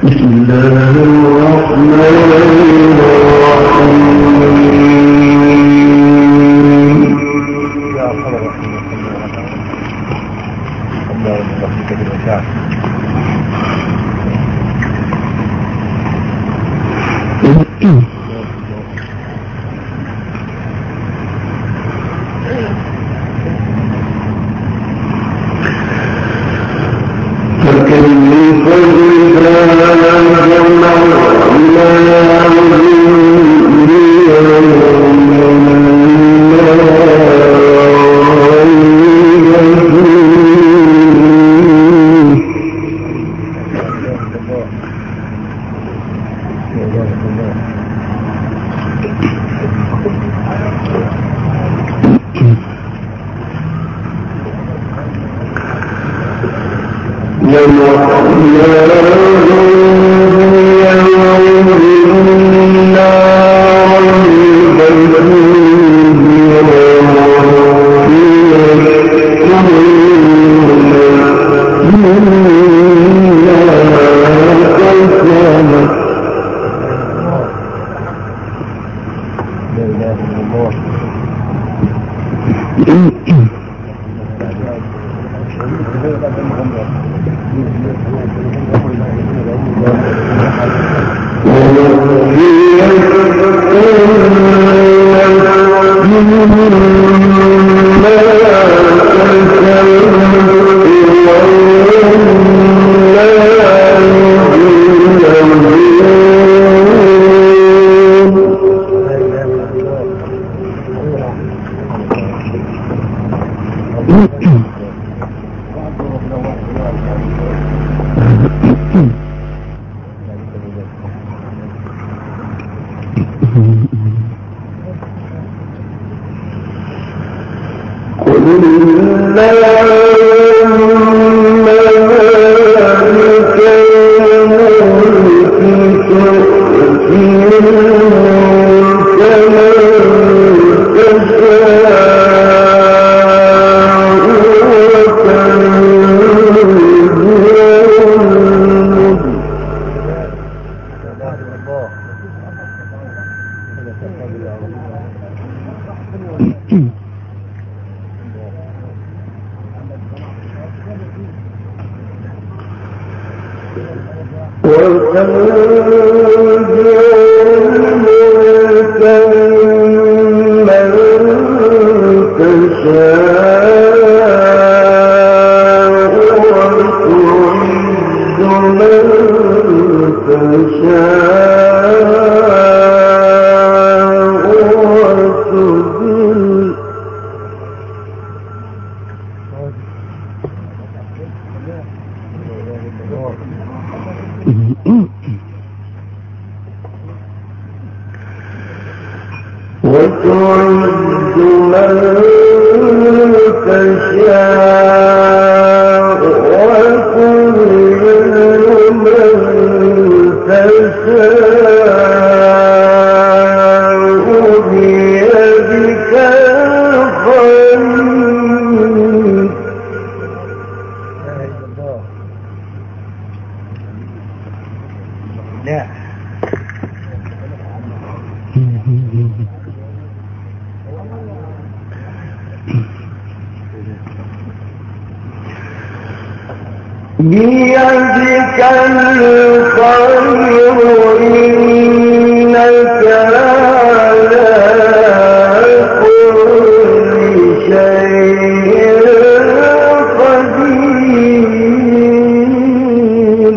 بسم الله الرحمن الرحيم. يا أرحم الراحمين اللهم بارك في الوسع. بيدك الخير إنك على كل شيء قدير.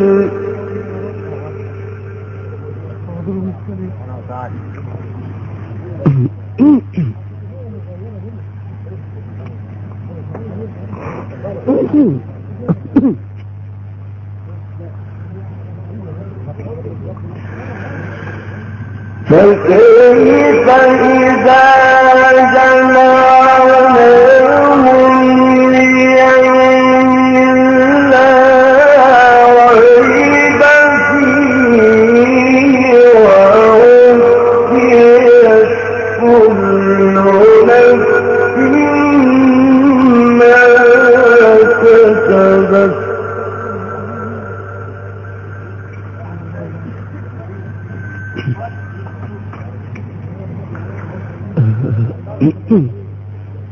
فكيف إذا جمعناهم ليوم لا ريب فيه ووفيت كل نفس ما كسبت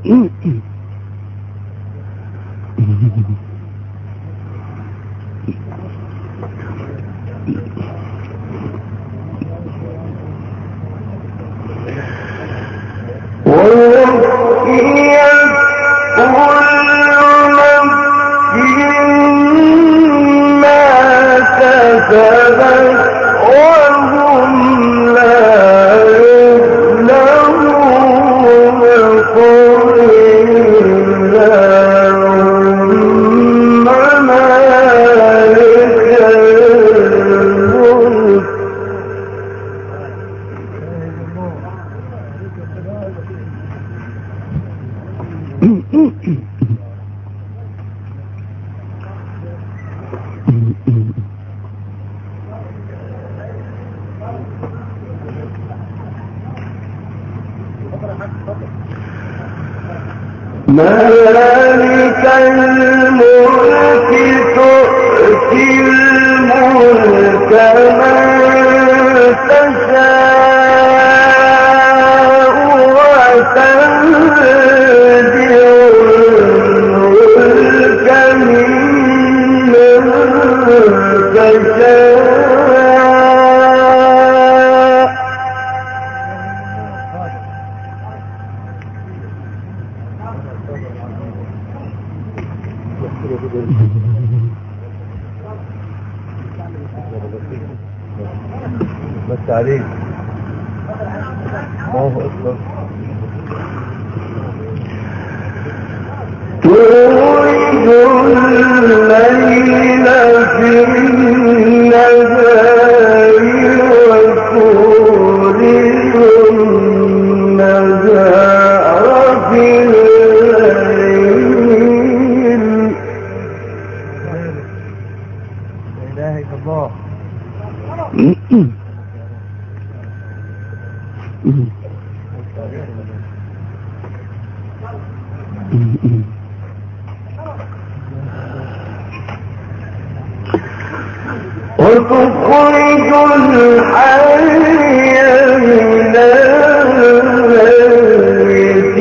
مالك الملك تؤتي الملك من تشاء وتنزع الملك ممن تشاء بس عليك الله أكبر. تولد الليل في النهار وتولد النهار في الليل. لا إله إلا الله. وتخرج الحي من الميت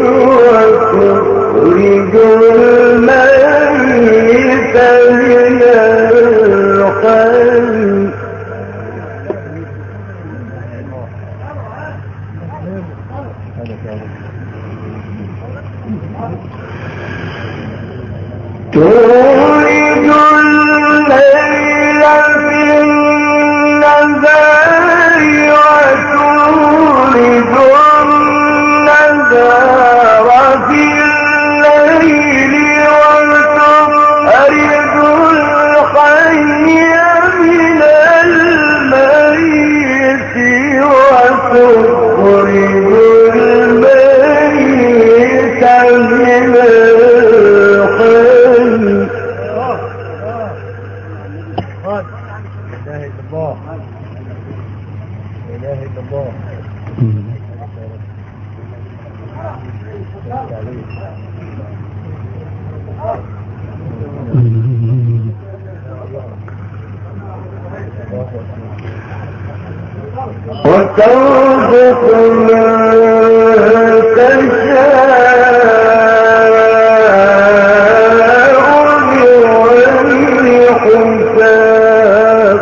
وتخرج الميت من الحي. تولد الليل في النهار وتولد النهار في الليل وتخرج الحي من الميت وتخرج الميت من وترزق من تشاء بغير حساب.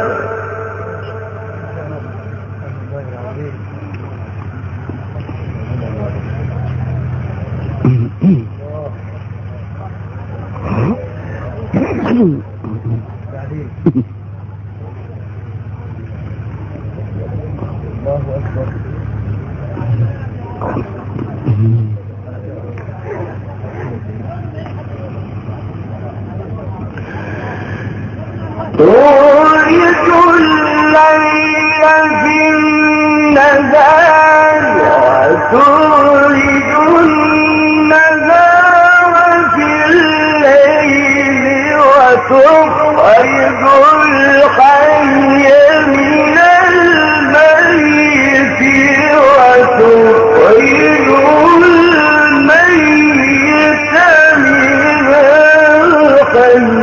الله أكبر. تولد الليل في النهار وتولد النهار في الليل وتخرج الحي من الميت وتخرج الميت من الحي.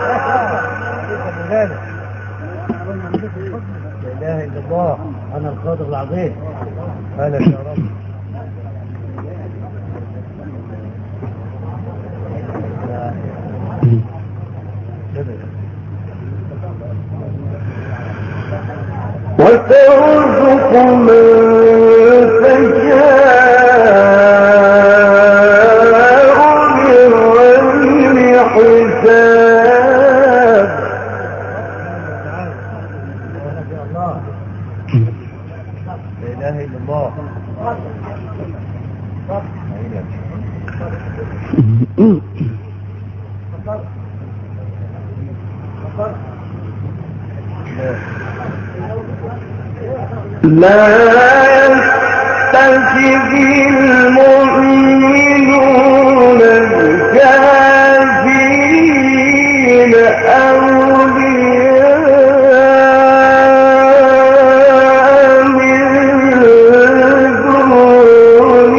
لا إله إلا الله. أنا القادر العظيم. أهلا يا رب. من تشاء بغير حساب. لا إله إلا الله. لا يستجب المؤمنون الكافرين أولياء من دون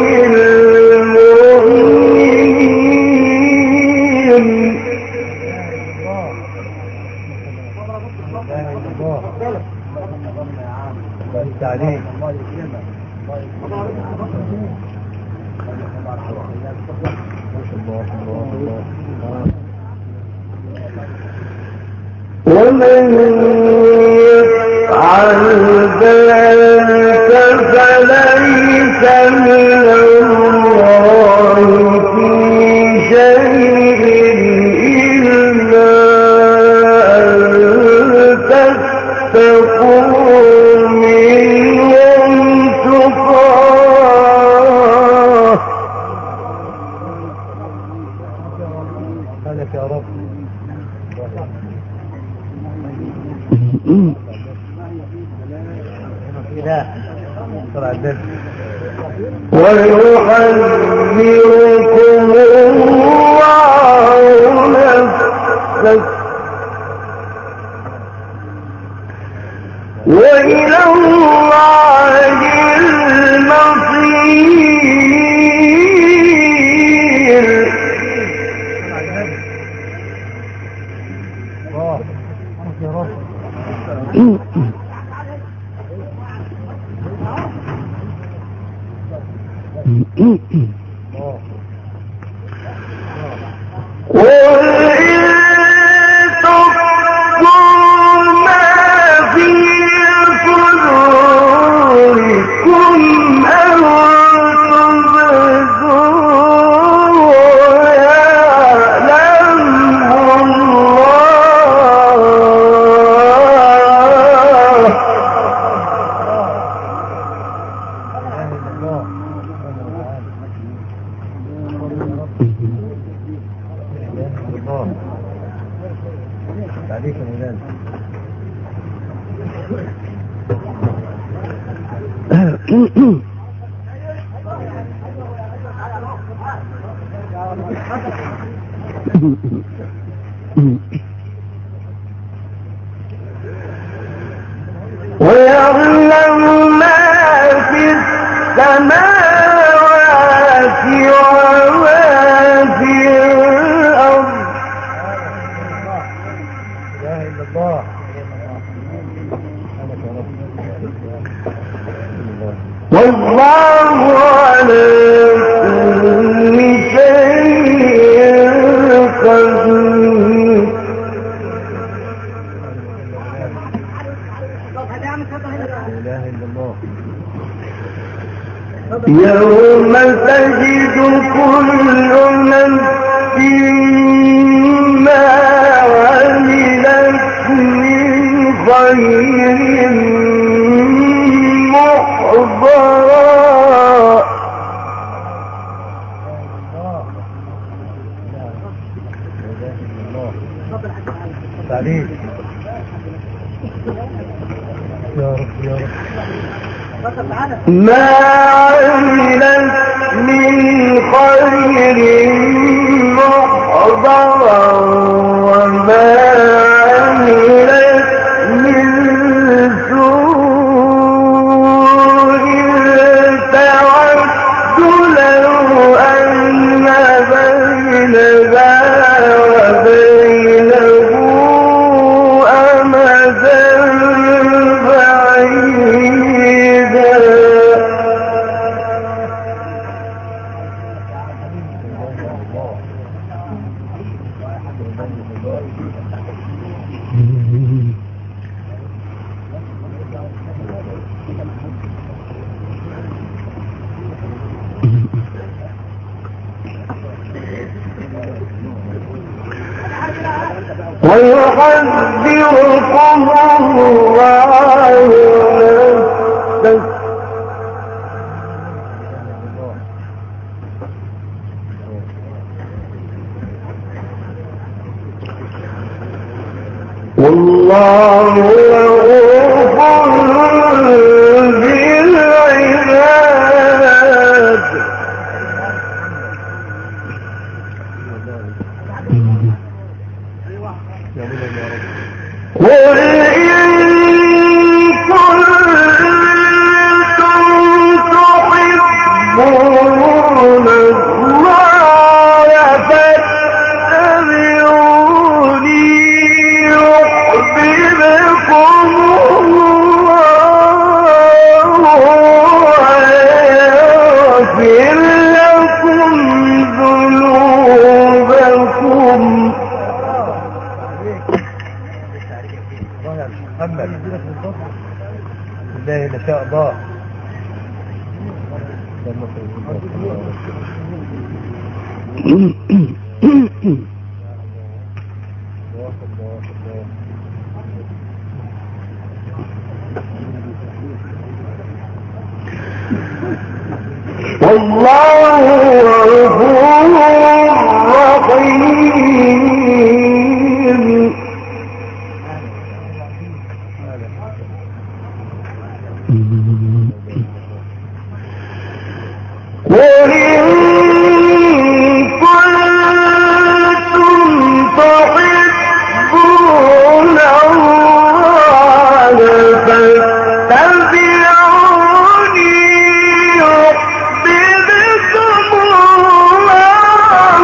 المؤمنين. عليك. ومن يفعل ذلك فليس من الله في شيء إلا أن تتقوا منهم تقاه. مالك يا رب. ويحذركم الله نفسه وإلى الله المصير. يا رب. عليك يا مولانا. ويعلم ما في السماوات وما في الأرض. لا إله إلا الله. والله على كل شيء قدير. لا إله إلا الله. يوم تجد كل نفس ما عملت من خير محضرا. تعليم. يا رب يا رب. ما عملت من خير محضرا وما عملت من سوء تود لو أن بينها وبينه أمدا بعيدا. ويحذركم الله نفسه والله رؤوف بالعباد قل إن كنتم تحبون الله فاتبعوني يحببكم الله ويغفر لكم ذنوبكم محمد بالله ما شاء الله. والله غفور رحيم. قل إن كنتم تحبون الله فاتبعوني يحببكم الله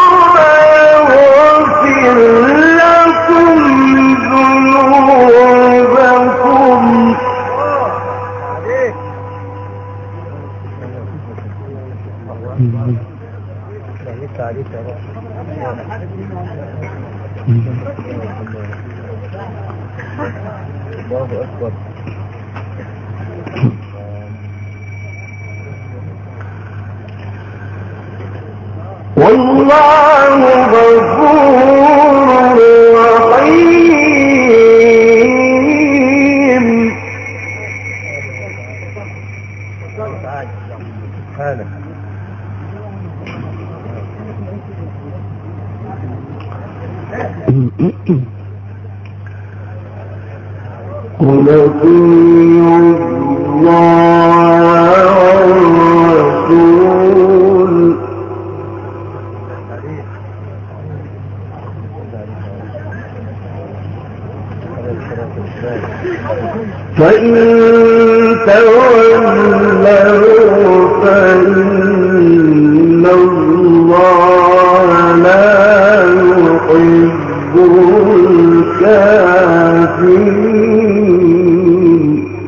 ويغفر لكم ذنوبكم. عليك يا رب. الله أكبر. والله غفور رحيم. سبحانك. قل أطيعوا الله والرسول فإن تولوا فإن الله لا يحب الكافرين.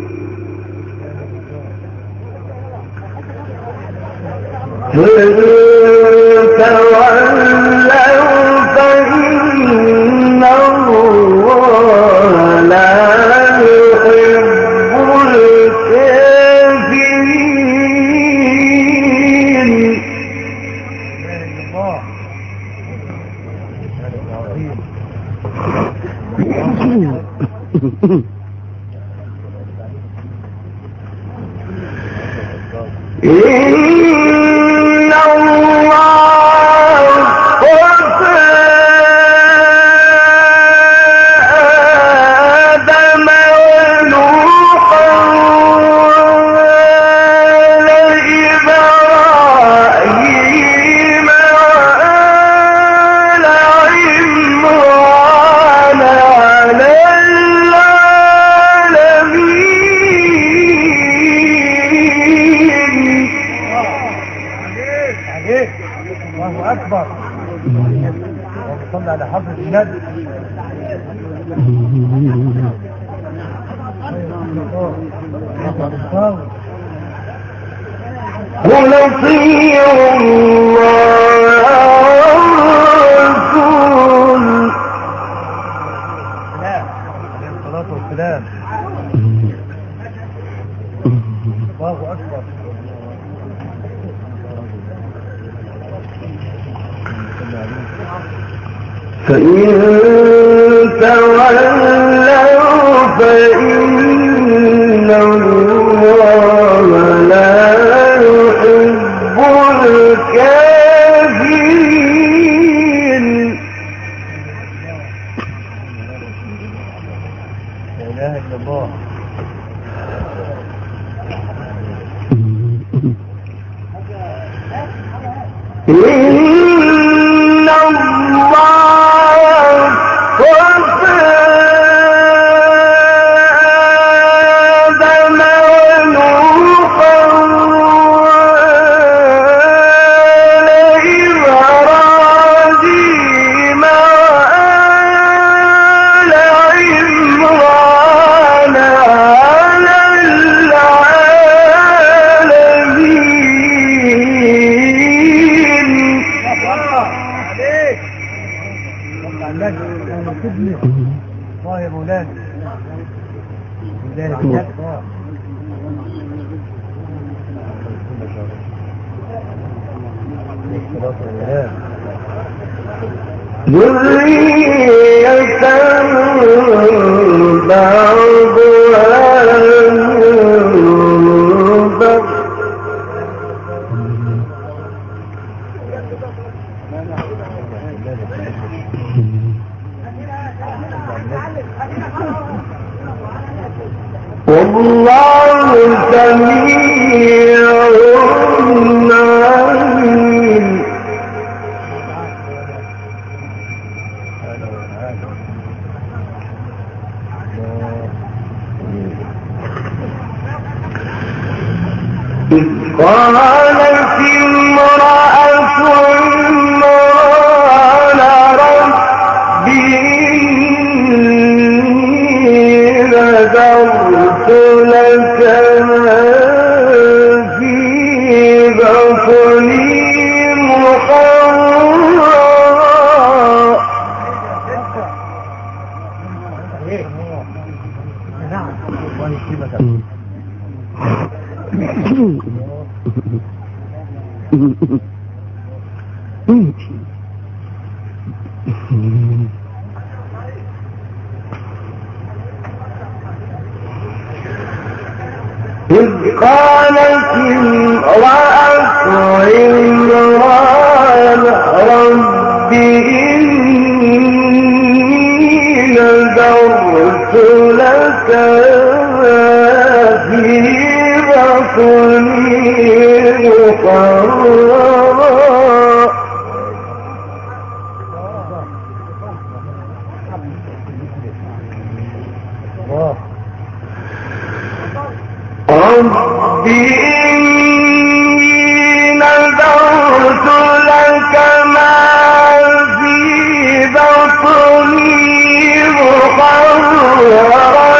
فإن تولوا فإن الله لا يحب الكافرين. إن الله اصطفى آدم ونوحا وآل إبراهيم وآل عمران على الله أكبر. وصلنا على حفظ النبي. قل اطيعوا الله والرسول. عليه الصلاة والسلام. الله أكبر. فإن تولوا فإن الله لا يحب الكافرين. لا اله الا الله. إن الله اصطفى آدم ونوحا وآل إبراهيم وآل عمران على العالمين. عليك عليك انا كبني طاهر ولاد بالله بجد. الصلاة والسلام ذرية بعضها من بعض. والله سميع عليم. إذ قالت امرأة عمران رب إني نذرت لك ما في بطني محررا. نعم الله يكرمك. إذ قالت امرأة عمران رب إني نذرت لك ما في بطني محررا. رب إني نذرت لك ما في بطني محررا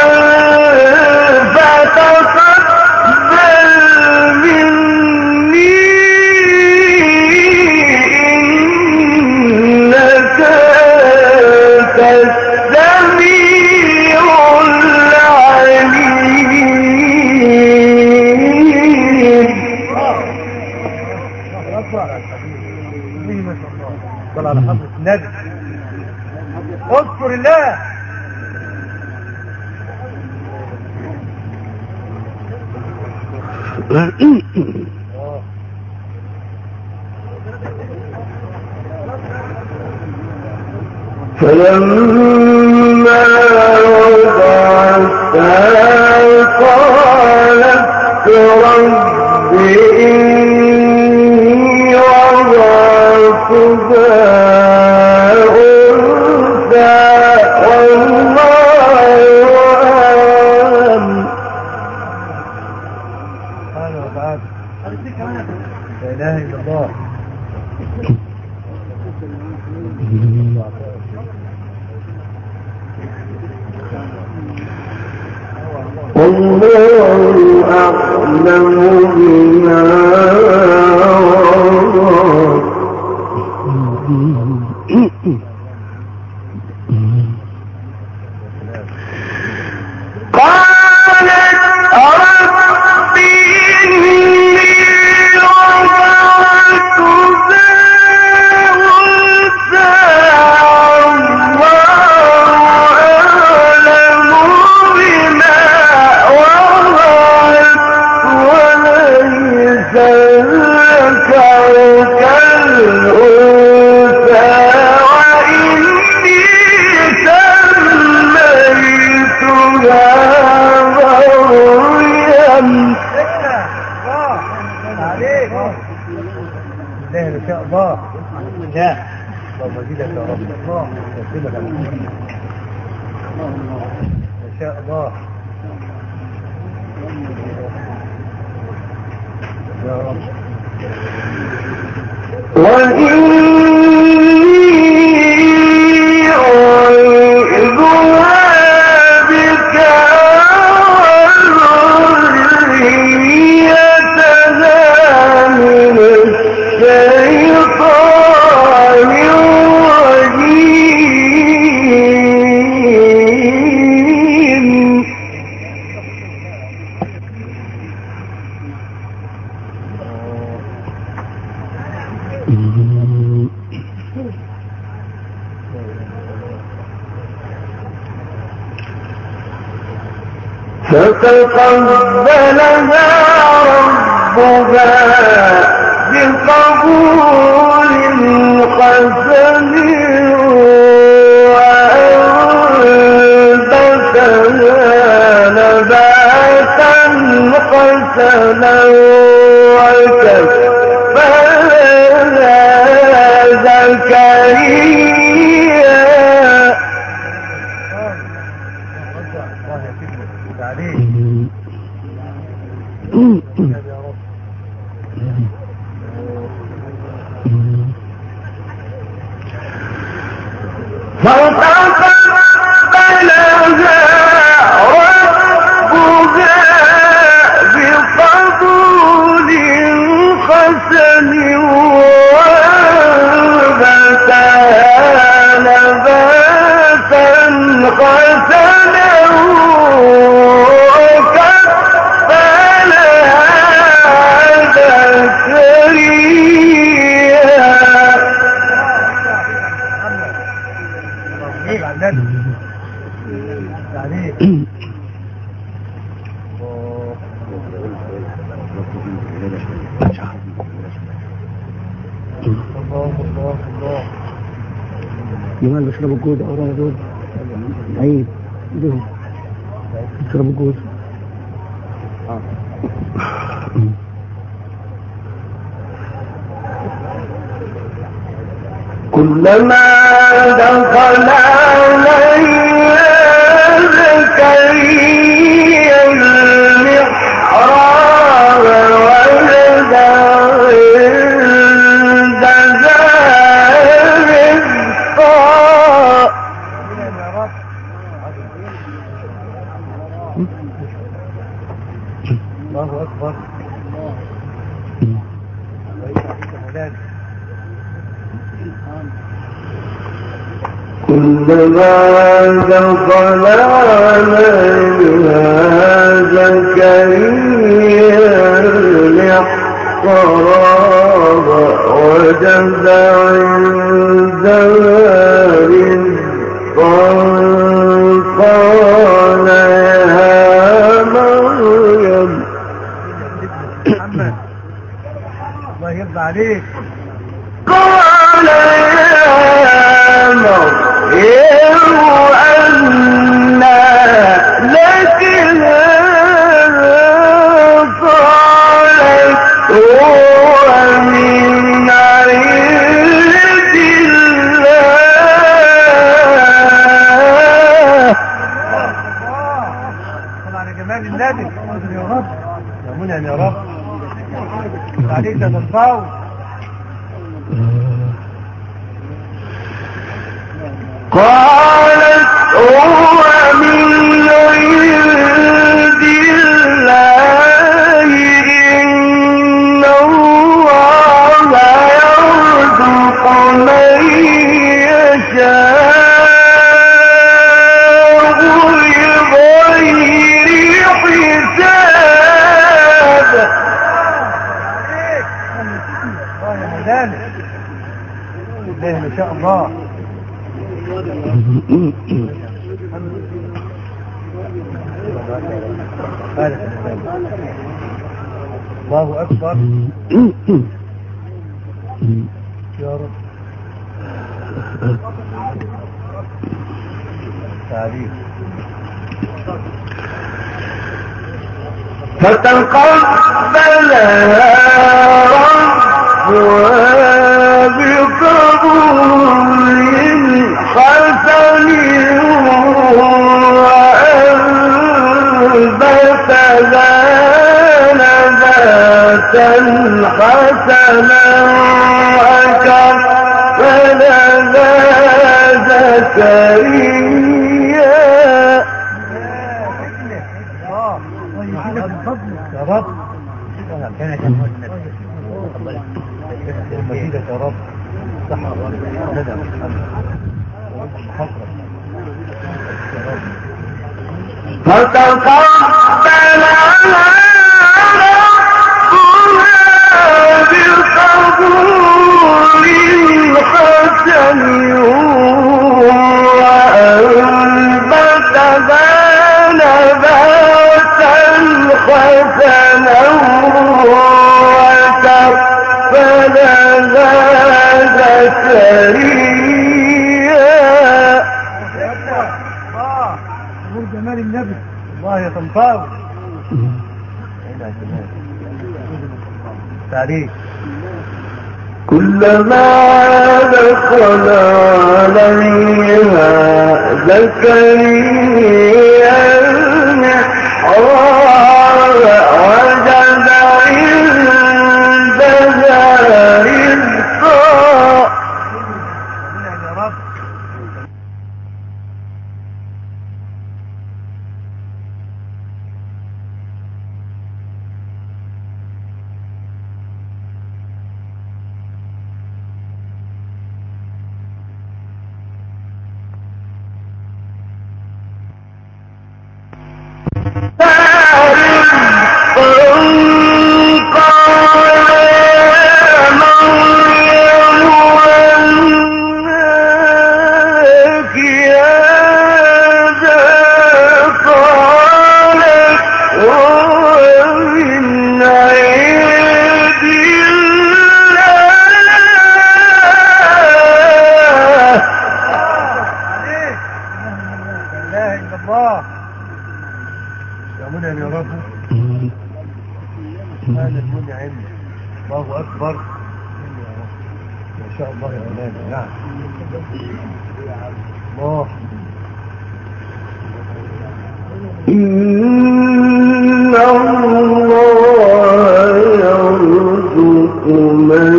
فتقبل مني إنك أنت السميع العليم. صلى على حضرة النبي. اذكر الله. فلما وضعتها قالت رب إني وضعتها أنثى والله أعلم. سبحانه وتعالى. لا اله الا الله. والله أعلم بما قالت رب إني وضعتها أنثى والله اللهم زيدك يا رب. الله يسلمك ما شاء الله يا رب. وإني أعيذها بك وذريتها من الشيطان الرجيم. فتقبلها ربها بقبول حسن وأنبتها نباتا حسنا وكفلها زكريا. فتقبلها ربها بقبول حسن وأنبتها نباتا حسنا جمال بشرب الجوز أوراق دول عيد دول بشرب الجوز. كلما دخل عليها زكريا المحراب وجد الله أكبر. كلما دخل عليها زكريا المحراب وجد عندها رزقا قال يا مريم. محمد الله يرضى عليك. قال يا مريم أنى لك هذا؟ قالت هو من عند الله. طبعا يا جمال النبي يا رب يا منعم يا رب عليك يا الصوت. قالت هو من عند الله إن الله يرزق من يشاء بغير حساب. يا مولانا الله ما شاء الله. الله أكبر يا رب. تعليم. فتقبلها ربها بقبول حسنا وكفلنا زكريا. يا رب مزيدك يا رب صحة ندى فتقبلها بقبول حسن وأنبتها نباتا حسنا وكفلها زكريا. نور جمال النبي الله يا طنطاوي تعليق. كلما دخل عليها زكريا المحراب وجد عندها رزقا. يا رب الله أكبر ما شاء الله يا أولاد. نعم الله. إن الله يرزق من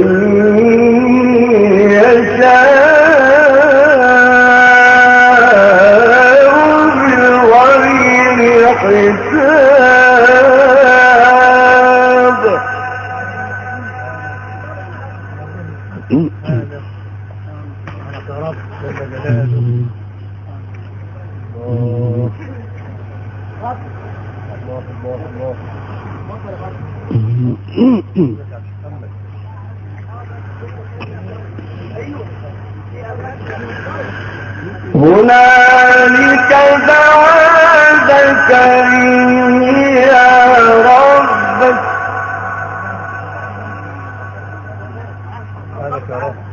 يشاء بغير حساب. يا رب جل جلاله. الله الله الله هنالك دعا زكريا ربك. هذاك يا رب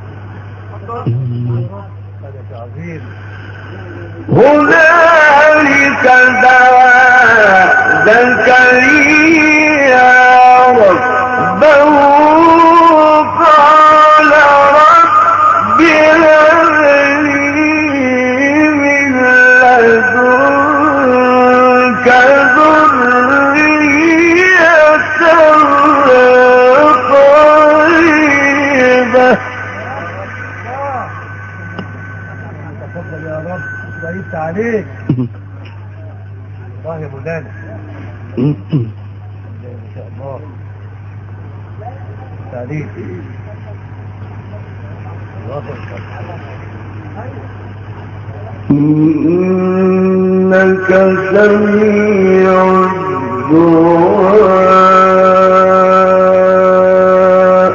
هذاك عظيم. هنالك دعا زكريا ربه قال رب هب لي من لدنك ذرية طيبة. تفضل يا رب بعيدت عليك الله يا مولانا. ما شاء الله تعليق. الله أكبر. إنك سميع الدعاء.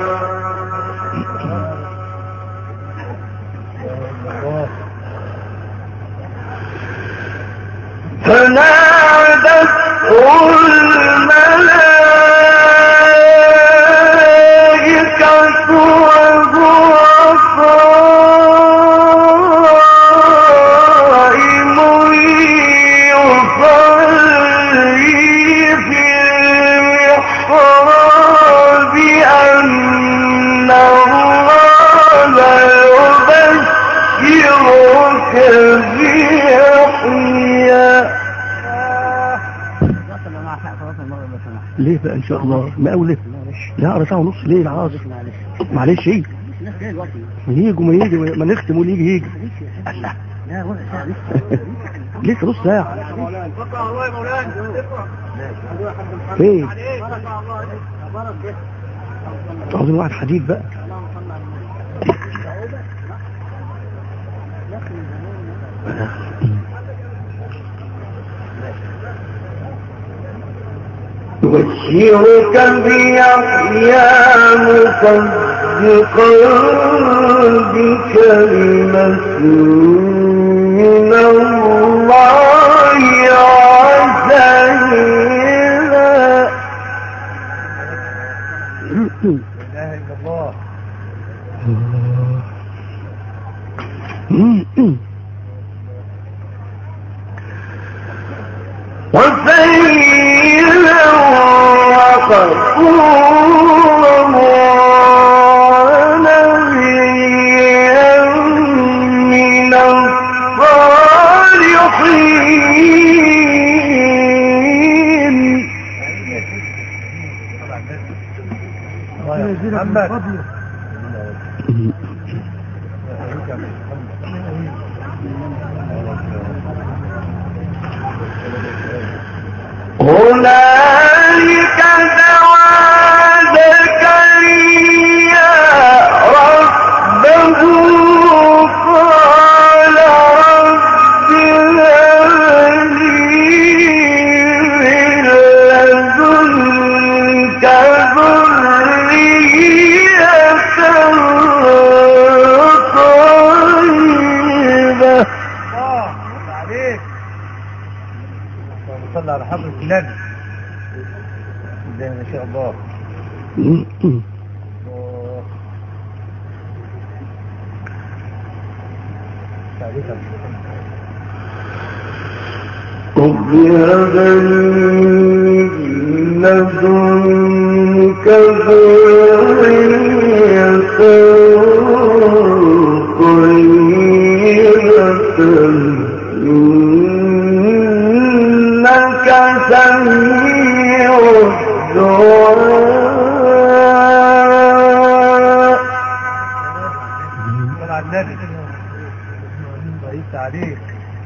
فنادته الملائكة وهو قائم يصلي في المحراب أن الله يبشرك بيحيى. ليه بقى ان شاء الله مقاولة لا 4:30 ليه العصر؟ معلش يجي ما نختم يجي الله لسه نص ساعة ايه عاوزين واحد حديد بقى يبشرك بيحيى مصدقا بكلمة من الله وسيدا لا اله الا الله وسيدا وغفورا ونبيا من الصالحين محمد هنالك دعا زكريا ربه قال رب هب لي من لدنك ذرية طيبة. عليك صلى على حضرة النبي ما شاء الله رب هب لي من لدنك ذرية طيبة إنك سميع الدعاء. صلى على النبي رئيس عليك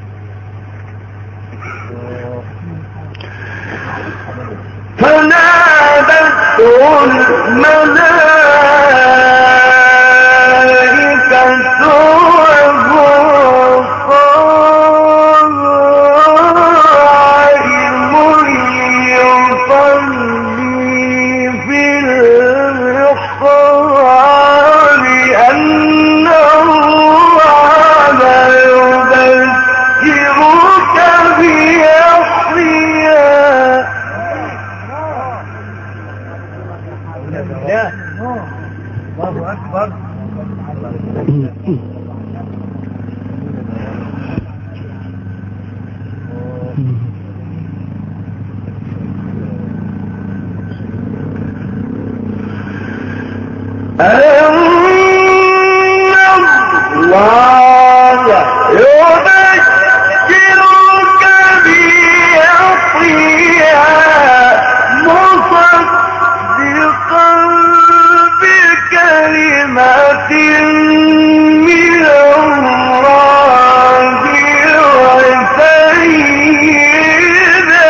فنادته الملائكة وهو قائم يصلي في المحراب أن الله يبشرك بيحيى. الله أكبر. أن الله يبشرك بيحيى مصدقا بكلمة من الله وسيدا.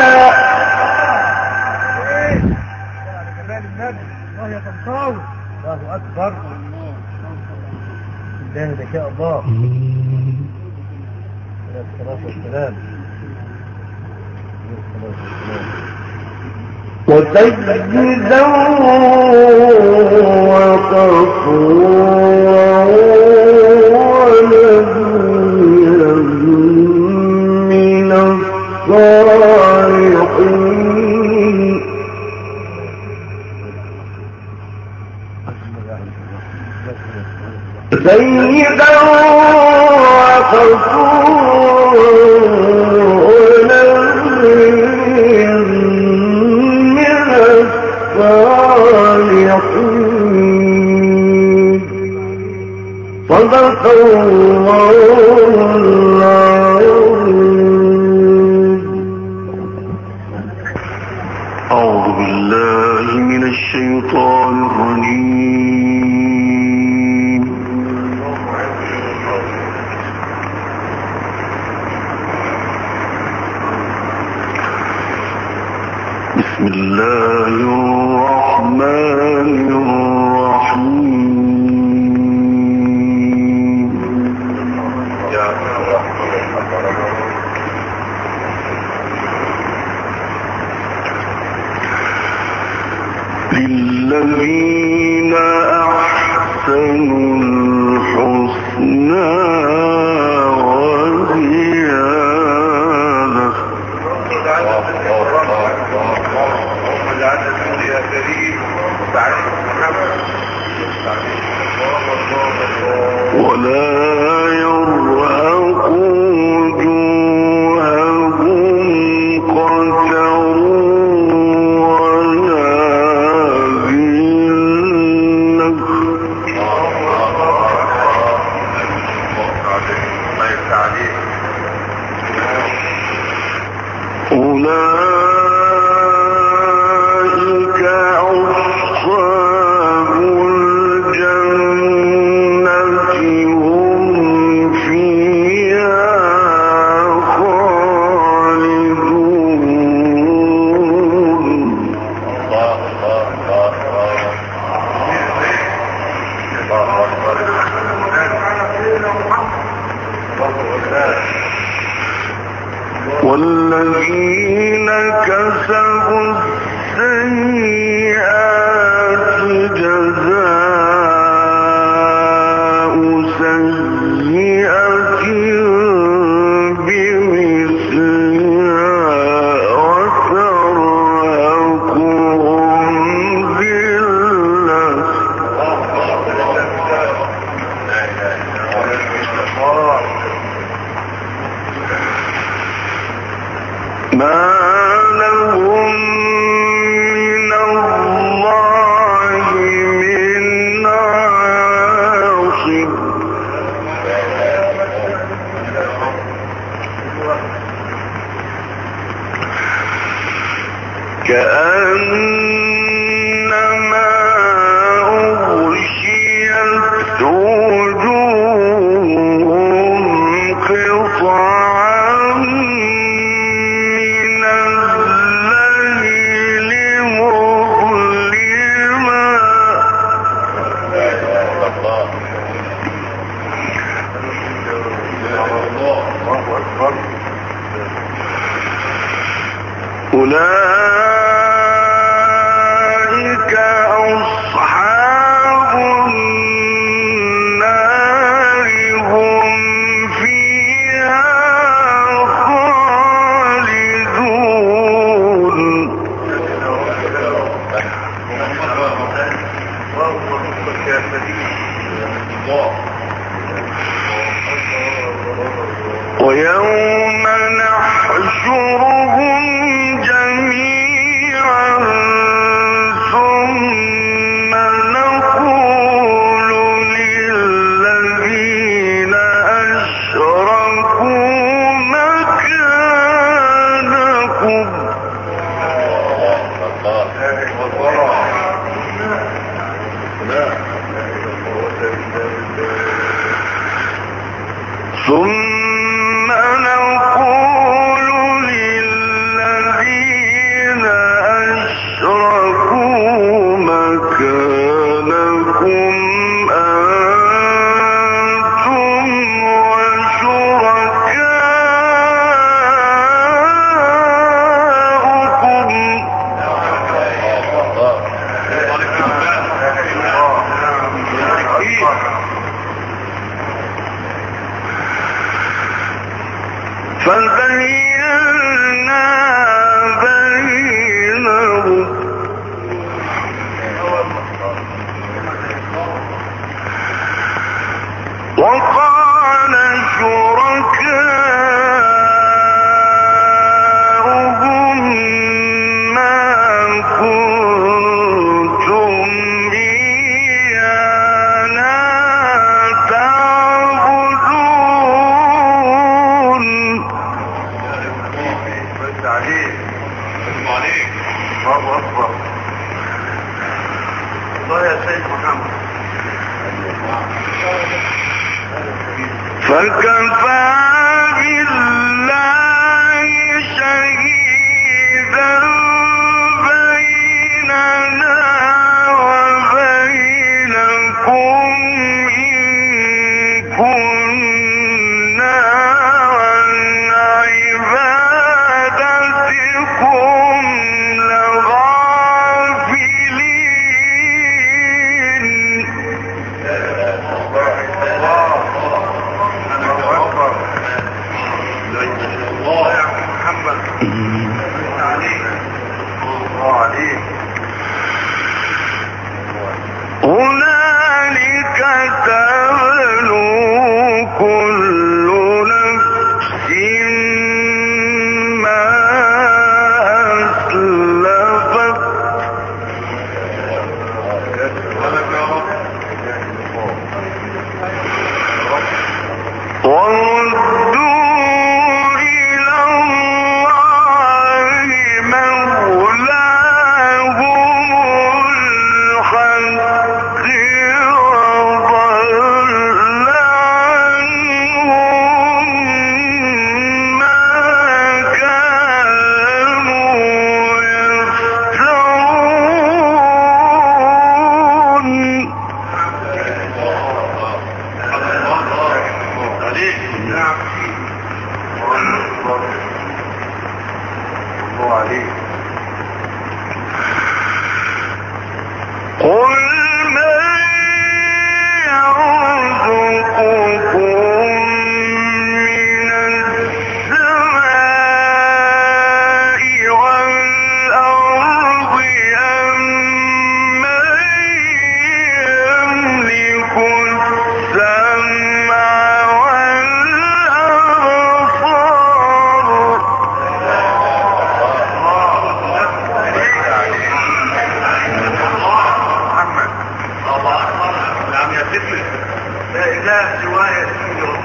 الله أكبر. الله لك يا الله. الصلاة والسلام. وسيدا وغفورا ونبيا من الصالحين. سيدا وغفورا ونبيا من الصالحين. صدق الله العظيم. أعوذ بالله من الشيطان بسم الله الرحمن الرحيم للذين أحسنوا الحسنى وزيادة ولا يرهق وجوههم قتر ولا ذلة أولئك أصحاب الجنة هم فيها خالدون والذين كسبوا السيئات جزاء سيئة بمثلها وترهقهم ذلة ما لهم من الله من عاصم كأنما أغشيت وجوههم قطعا من الليل مظلما أولئك أصحاب النار هم فيها خالدون ويوم نحشرهم جميعا ثم نقول للذين أشركوا مكانكم ثم نقول للذين أشركوا مكانكم أنتم وشركاؤكم فزينا بينهم وقال شركاؤهم ما كنتم إيانا تعبدون الله أكبر الله يا سيد محمد فكفى بالله شهيدا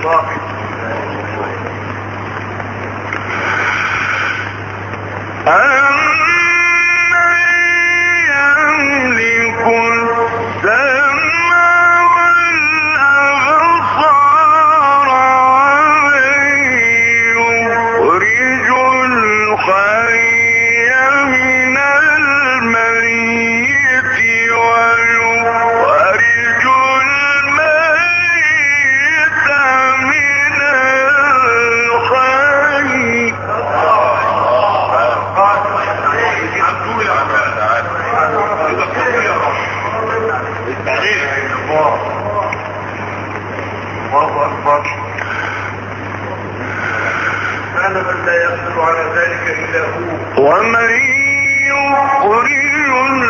ومن يخرج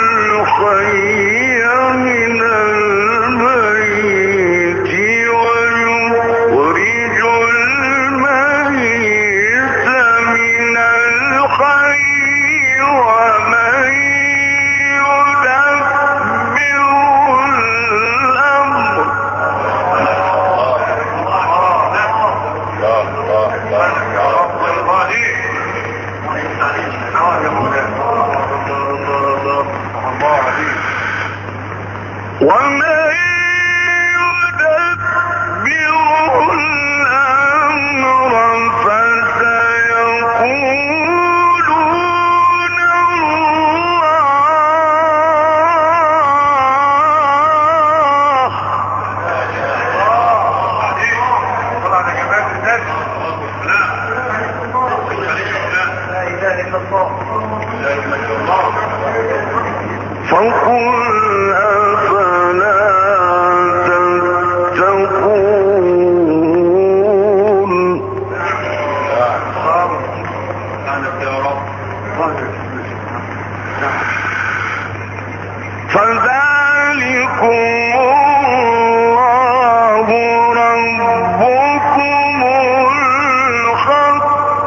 الحي من الميت ويخرج الميت من الحي ومن يدبر الأمر ومن يدبر الأمر فسيقولون فقل أفلا تتقون فذلكم الله ربكم الحق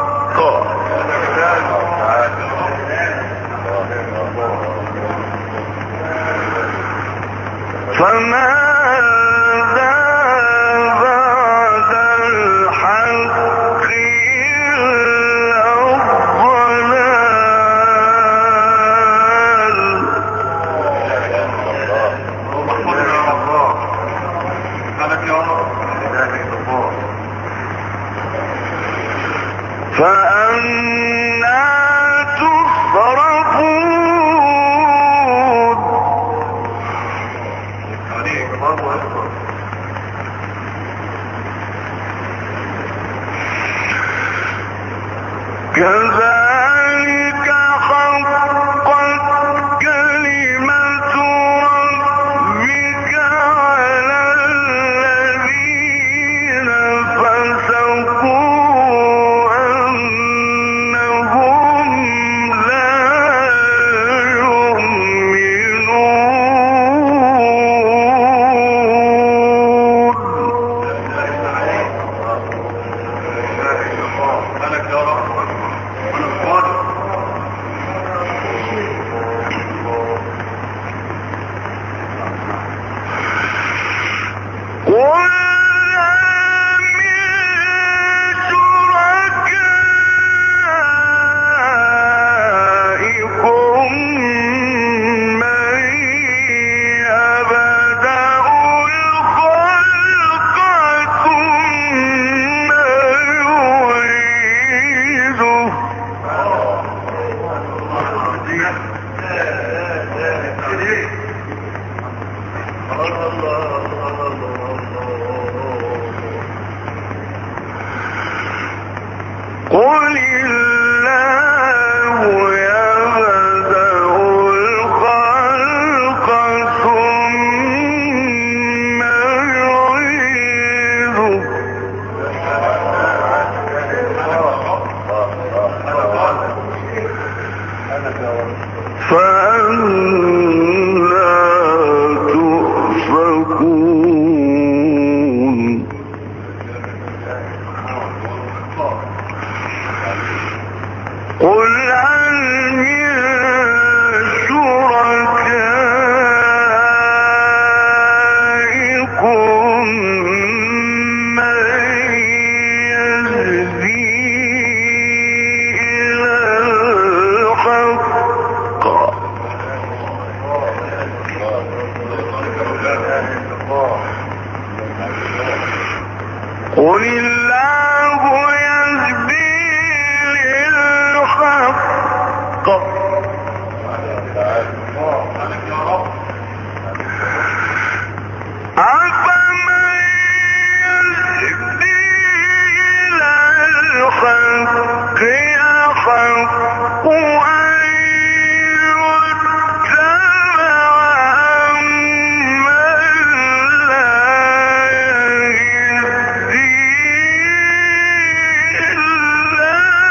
فماذا بعد الحق إلا الضلال فأنى تصرفون كذلك حقت كلمة ربك على الذين فسقوا أنهم لا قل الله يبدأ الخلق ثم يعيده فأنى تؤفكون قل هل من شركائكم من قل الله يهدي للحق أفمن يهدي إلى الحق أحق أن يتبع أمن لا يهدي إلا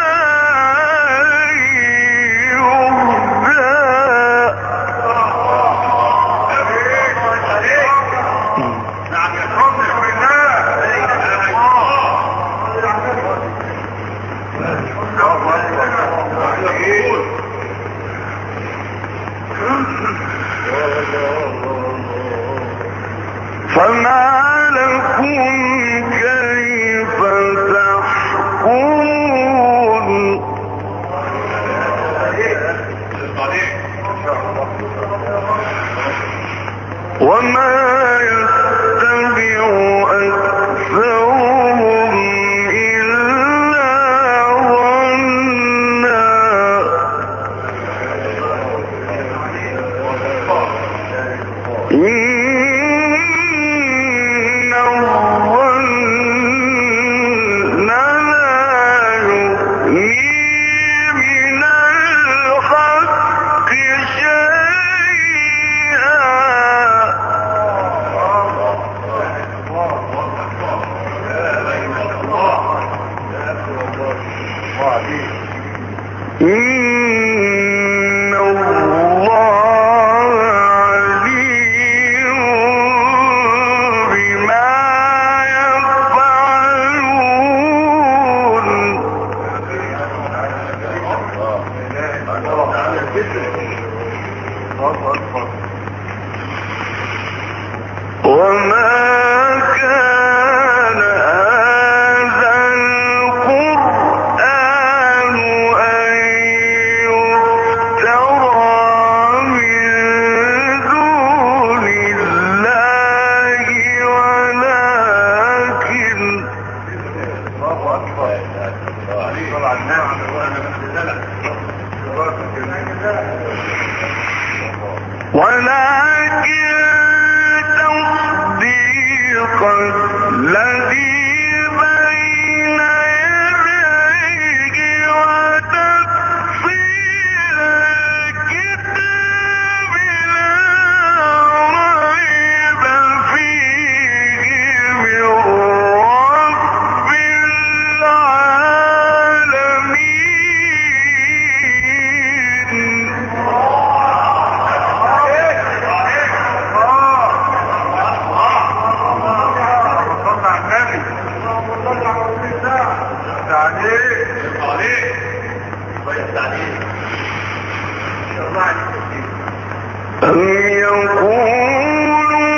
فما لكم كيف تحكمون وما يتبع أكثرهم إلا ظنا إن الظن لا يغني من الحق شيئا إن الله عليم بما يفعلون وما كان هذا القرآن أن يفترى من دون الله ولكن تصديق الذي بين يديه وتفصيل الكتاب لا ريب فيه من رب أم يقولون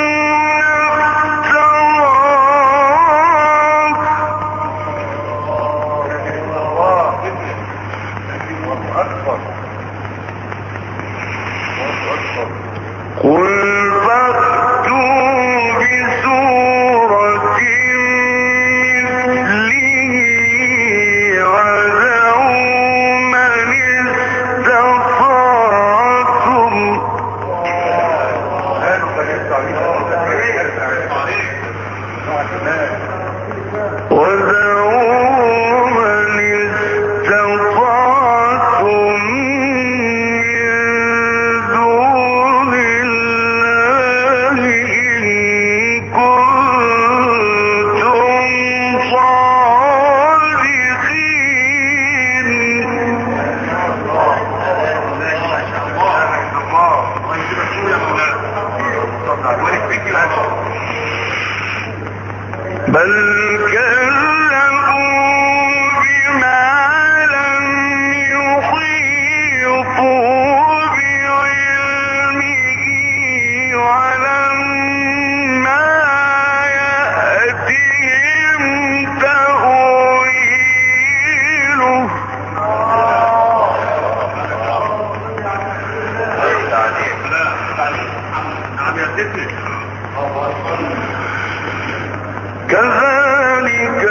قل فأتوا بسورة مثله وادعوا من استطعتم بل كذبوا بما لم يحيطوا بعلمه ولما يأتهم تأويله كذلك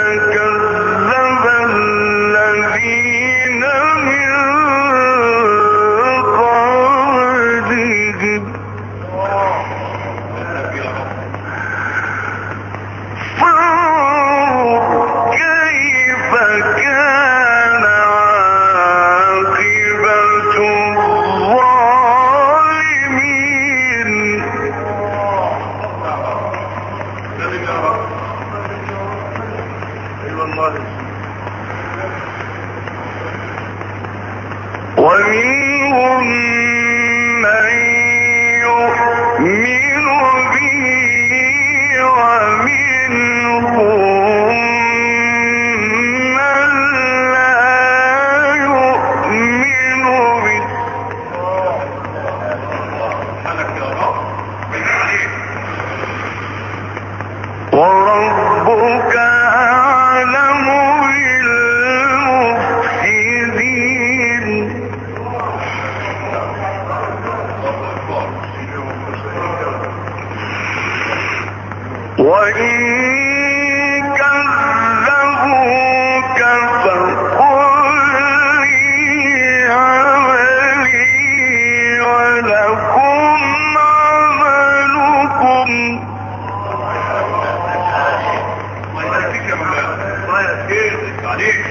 ومنهم من يؤمن به ومنهم من لا يؤمن به وربك أعلم بالمفسدين وإن كذبوك فقل لي عملي ولكم عملكم الله يهديك عليك